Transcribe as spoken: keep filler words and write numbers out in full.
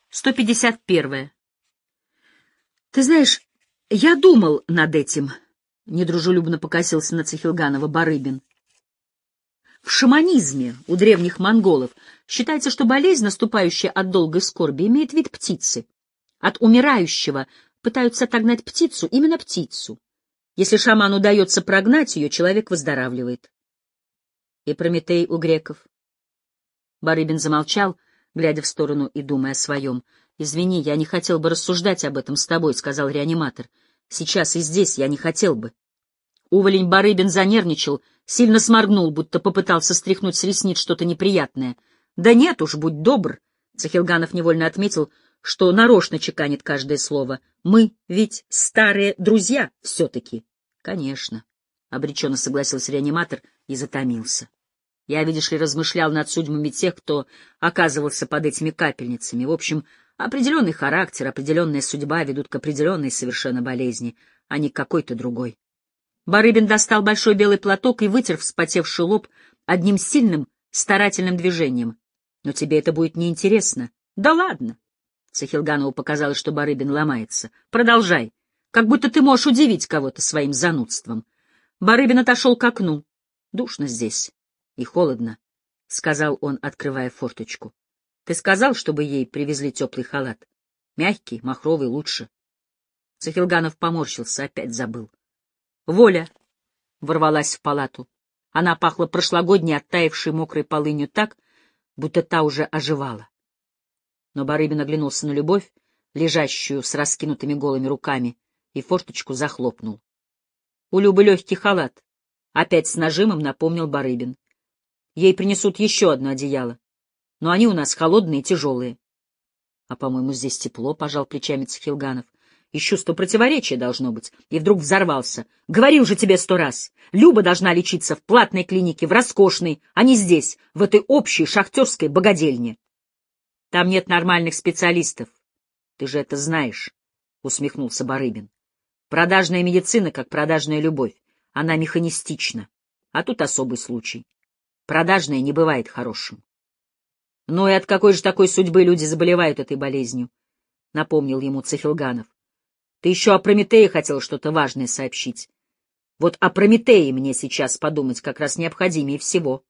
сто пятьдесят первое. Ты знаешь, я думал над этим, — недружелюбно покосился на Цихилганова Барыбин. В шаманизме у древних монголов считается, что болезнь, наступающая от долгой скорби, имеет вид птицы. От умирающего пытаются отогнать птицу, именно птицу. Если шаману удается прогнать ее, человек выздоравливает. И Прометей у греков. Барыбин замолчал, глядя в сторону и думая о своем. «Извини, я не хотел бы рассуждать об этом с тобой», — сказал реаниматор. «Сейчас и здесь я не хотел бы». Уволень Барыбин занервничал, сильно сморгнул, будто попытался стряхнуть с ресниц что-то неприятное. «Да нет уж, будь добр», — Цихилганов невольно отметил, что нарочно чеканит каждое слово. «Мы ведь старые друзья все-таки». «Конечно», — обреченно согласился реаниматор и затомился. Я, видишь ли, размышлял над судьбами тех, кто оказывался под этими капельницами. В общем, определенный характер, определенная судьба ведут к определенной совершенно болезни, а не к какой-то другой. Барыбин достал большой белый платок и вытер вспотевший лоб одним сильным, старательным движением. «Но тебе это будет неинтересно». «Да ладно!» Цихилганову показалось, что Барыбин ломается. «Продолжай, как будто ты можешь удивить кого-то своим занудством». Барыбин отошел к окну. «Душно здесь и холодно», — сказал он, открывая форточку. «Ты сказал, чтобы ей привезли теплый халат? Мягкий, махровый, лучше». Цихилганов поморщился, опять забыл. Воля ворвалась в палату. Она пахла прошлогодней, оттаившей мокрой полынью так, будто та уже оживала. Но Барыбин оглянулся на Любовь, лежащую с раскинутыми голыми руками, и форточку захлопнул. У Любы легкий халат. Опять с нажимом напомнил Барыбин. Ей принесут еще одно одеяло, но они у нас холодные и тяжелые. — А, по-моему, здесь тепло, — пожал плечами Цихилганов. И чувство противоречия должно быть. И вдруг взорвался. — Говорил же тебе сто раз. Люба должна лечиться в платной клинике, в роскошной, а не здесь, в этой общей шахтерской богадельне. — Там нет нормальных специалистов. Ты же это знаешь, — усмехнулся Барыбин. Продажная медицина, как продажная любовь. Она механистична. А тут особый случай. Продажное не бывает хорошим. — Ну и от какой же такой судьбы люди заболевают этой болезнью? — напомнил ему Цихилганов. — Ты еще о Прометее хотел что-то важное сообщить. Вот о Прометее мне сейчас подумать как раз необходимее всего.